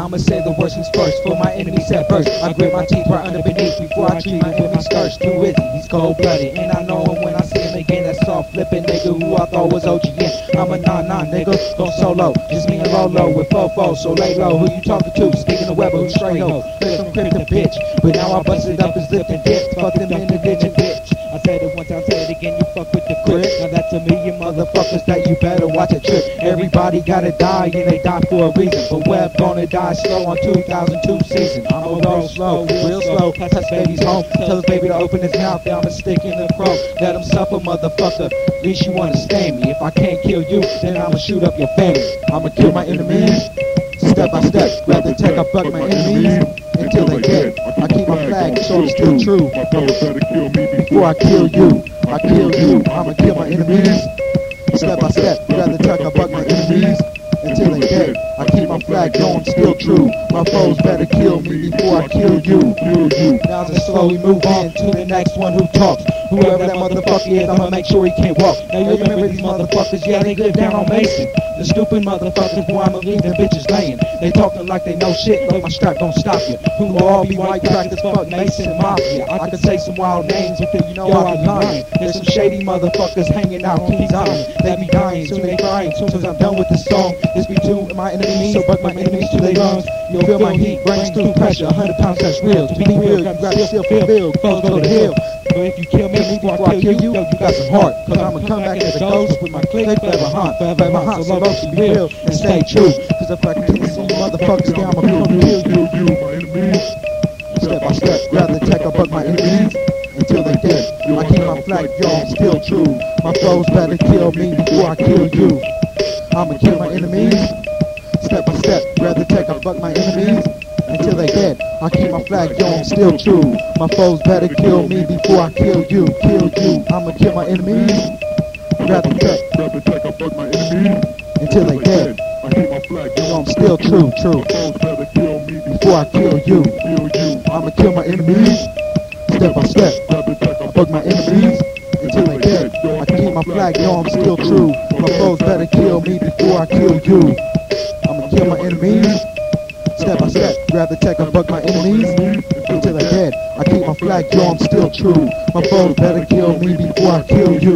I'ma say the worst things first. For my enemies at first, I grit my teeth right under beneath before I treat my enemies first. Too witty, he's cold-blooded, and I know him when I see him again. That soft flipping nigga who I thought was OGN. I'm a nah nigga, go solo. Just me and Lolo with fofo, so lay low. Who you talking to? Speaking of Weber, who's straight ho. Flip from crib to bitch, but now I busted up his lip and dip. Fuck them in the ditch and bitch. I said it one time, say it again, you fuck with the grip. Now that's a million motherfuckers that you better watch a trip. Everybody gotta die and they die for a reason, but Web gonna die slow on 2002 season. I'ma roll slow, real slow, touch baby's home. Tell his baby to open his mouth, then I'ma stick in the throat. Let him suffer, motherfucker, at least you understand me. If I can't kill you, then I'ma shoot up your family. I'ma kill my enemies, step by step. Rather take I fuck my enemies until they dead. I keep my flag so it's still true. My fellas better kill me before I kill you. I kill you, I'ma kill my enemies. Step by step, rather tuck I buck my enemies until they dead. I keep my flag going, still true. My foes better kill me before I kill you. Now to slowly move on to the next one who talks. Whoever that motherfucker is, I'ma make sure he can't walk. Now you remember these motherfuckers, yeah, they live down on Mason. The stupid motherfuckers, boy, I'ma leave them bitches laying. They talking like they know shit, but my strap don't stop you. Who will all be white crackers, fuck Mason Mafia. I could say some wild names, but you know I be lying. There's some shady motherfuckers hanging out, keep dying. They be dying, soon they crying. Soon as I'm done with this song, this be two of my enemies, so buck my enemies till they lungs. You'll feel my heat, brains through pressure, 100 pounds, that's real. To be real, you gotta still feel, foes go to hell. But if you kill me before I kill you, you got some heart. Cause I'ma come back as a ghost with my clique, forever hunt, so long to be real and stay true. Cause if I can kill some motherfuckers, then I'ma kill you, my enemies. Step by step, rather take I buck my enemies until they dead. I keep my flag, yo, I'm still true. My foes better kill me before I kill you. I'ma kill my enemies. Step by step, rather take I buck my enemies until they dead. I keep my flag, yo, I'm still true. My foes better kill me before I kill you. I'ma kill my enemies. Rather take I buck my enemies until they dead. I keep my flag, yo, I'm still true. My foes better kill me before I kill you. I'ma kill my enemies. Step by step, rather take I buck my enemies until they dead. I keep my flag, yo, I'm still true. My foes better kill me before I kill you. I'ma kill my enemies. Step by step, rather take I buck my enemies until they're dead. I keep my flag, yo, I'm still true. My foes better kill me before I kill you.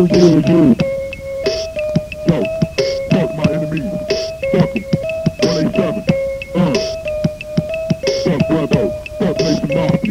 Yo, fuck my enemies. Fuck 'em. 187. Fuck Bravo. Fuck Mason Mafia.